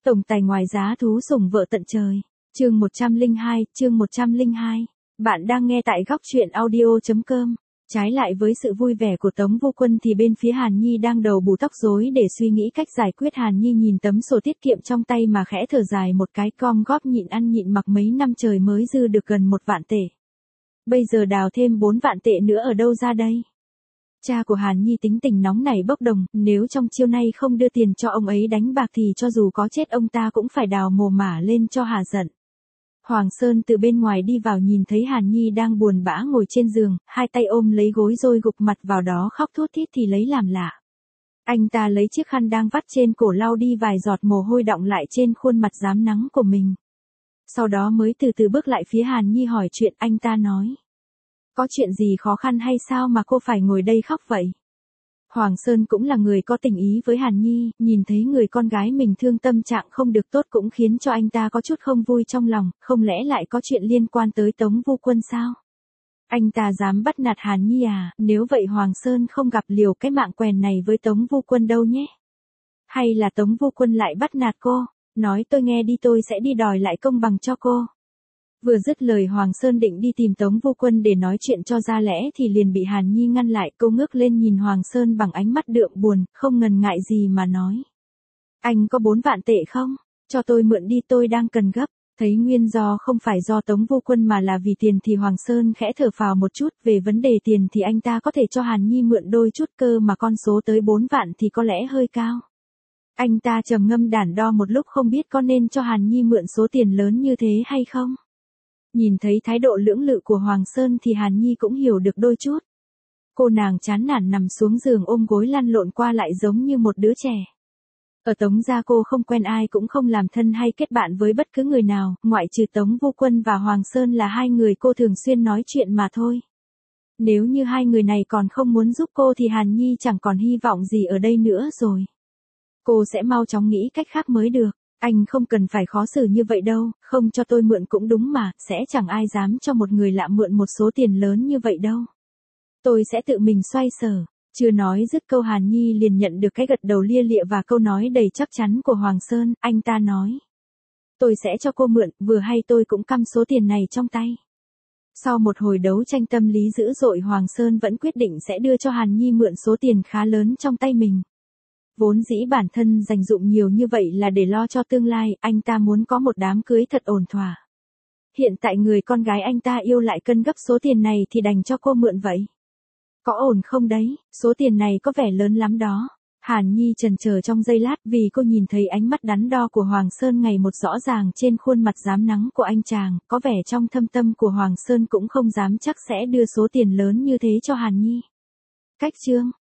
Tổng tài ngoài giá thú sủng vợ tận trời. Chương 102. Bạn đang nghe tại góc truyện audio.com. Trái lại với sự vui vẻ của Tống Vô Quân thì bên phía Hàn Nhi đang đầu bù tóc rối để suy nghĩ cách giải quyết. Hàn Nhi nhìn tấm sổ tiết kiệm trong tay mà khẽ thở dài một cái, gom góp nhịn ăn nhịn mặc mấy năm trời mới dư được gần 1 vạn tệ. Bây giờ đào thêm 4 vạn tệ nữa ở đâu ra đây? Cha của Hàn Nhi tính tình nóng nảy bốc đồng, nếu trong chiều nay không đưa tiền cho ông ấy đánh bạc thì cho dù có chết ông ta cũng phải đào mồ mả lên cho hà giận. Hoàng Sơn từ bên ngoài đi vào nhìn thấy Hàn Nhi đang buồn bã ngồi trên giường, hai tay ôm lấy gối rồi gục mặt vào đó khóc thút thít thì lấy làm lạ. Anh ta lấy chiếc khăn đang vắt trên cổ lau đi vài giọt mồ hôi đọng lại trên khuôn mặt rám nắng của mình. Sau đó mới từ từ bước lại phía Hàn Nhi hỏi chuyện. Anh ta nói: có chuyện gì khó khăn hay sao mà cô phải ngồi đây khóc vậy? Hoàng Sơn cũng là người có tình ý với Hàn Nhi, nhìn thấy người con gái mình thương tâm trạng không được tốt cũng khiến cho anh ta có chút không vui trong lòng, không lẽ lại có chuyện liên quan tới Tống Vô Quân sao? Anh ta dám bắt nạt Hàn Nhi à? Nếu vậy Hoàng Sơn không gặp liều cái mạng quèn này với Tống Vô Quân đâu nhé. Hay là Tống Vô Quân lại bắt nạt cô? Nói tôi nghe đi, tôi sẽ đi đòi lại công bằng cho cô. Vừa dứt lời Hoàng Sơn định đi tìm Tống Vô Quân để nói chuyện cho ra lẽ thì liền bị Hàn Nhi ngăn lại. Cô ngước lên nhìn Hoàng Sơn bằng ánh mắt đượm buồn, không ngần ngại gì mà nói: anh có 4 vạn tệ không? Cho tôi mượn đi, tôi đang cần gấp. Thấy nguyên do không phải do Tống Vô Quân mà là vì tiền thì Hoàng Sơn khẽ thở phào một chút. Về vấn đề tiền thì anh ta có thể cho Hàn Nhi mượn đôi chút, cơ mà con số tới 4 vạn thì có lẽ hơi cao. Anh ta trầm ngâm đắn đo một lúc không biết có nên cho Hàn Nhi mượn số tiền lớn như thế hay không. Nhìn thấy thái độ lưỡng lự của Hoàng Sơn thì Hàn Nhi cũng hiểu được đôi chút. Cô nàng chán nản nằm xuống giường ôm gối lăn lộn qua lại giống như một đứa trẻ. Ở Tống gia cô không quen ai, cũng không làm thân hay kết bạn với bất cứ người nào, ngoại trừ Tống Vô Quân và Hoàng Sơn là hai người cô thường xuyên nói chuyện mà thôi. Nếu như hai người này còn không muốn giúp cô thì Hàn Nhi chẳng còn hy vọng gì ở đây nữa rồi. Cô sẽ mau chóng nghĩ cách khác mới được. Anh không cần phải khó xử như vậy đâu, không cho tôi mượn cũng đúng mà, sẽ chẳng ai dám cho một người lạ mượn một số tiền lớn như vậy đâu. Tôi sẽ tự mình xoay sở. Chưa nói dứt câu Hàn Nhi liền nhận được cái gật đầu lia lịa và câu nói đầy chắc chắn của Hoàng Sơn. Anh ta nói: tôi sẽ cho cô mượn, vừa hay tôi cũng căm số tiền này trong tay. Sau một hồi đấu tranh tâm lý dữ dội, Hoàng Sơn vẫn quyết định sẽ đưa cho Hàn Nhi mượn số tiền khá lớn trong tay mình. Vốn dĩ bản thân dành dụm nhiều như vậy là để lo cho tương lai, anh ta muốn có một đám cưới thật ổn thỏa. Hiện tại người con gái anh ta yêu lại cân gấp số tiền này thì đành cho cô mượn vậy. Có ổn không đấy, số tiền này có vẻ lớn lắm đó. Hàn Nhi chần chờ trong giây lát vì cô nhìn thấy ánh mắt đắn đo của Hoàng Sơn ngày một rõ ràng trên khuôn mặt rám nắng của anh chàng, có vẻ trong thâm tâm của Hoàng Sơn cũng không dám chắc sẽ đưa số tiền lớn như thế cho Hàn Nhi. Cách chương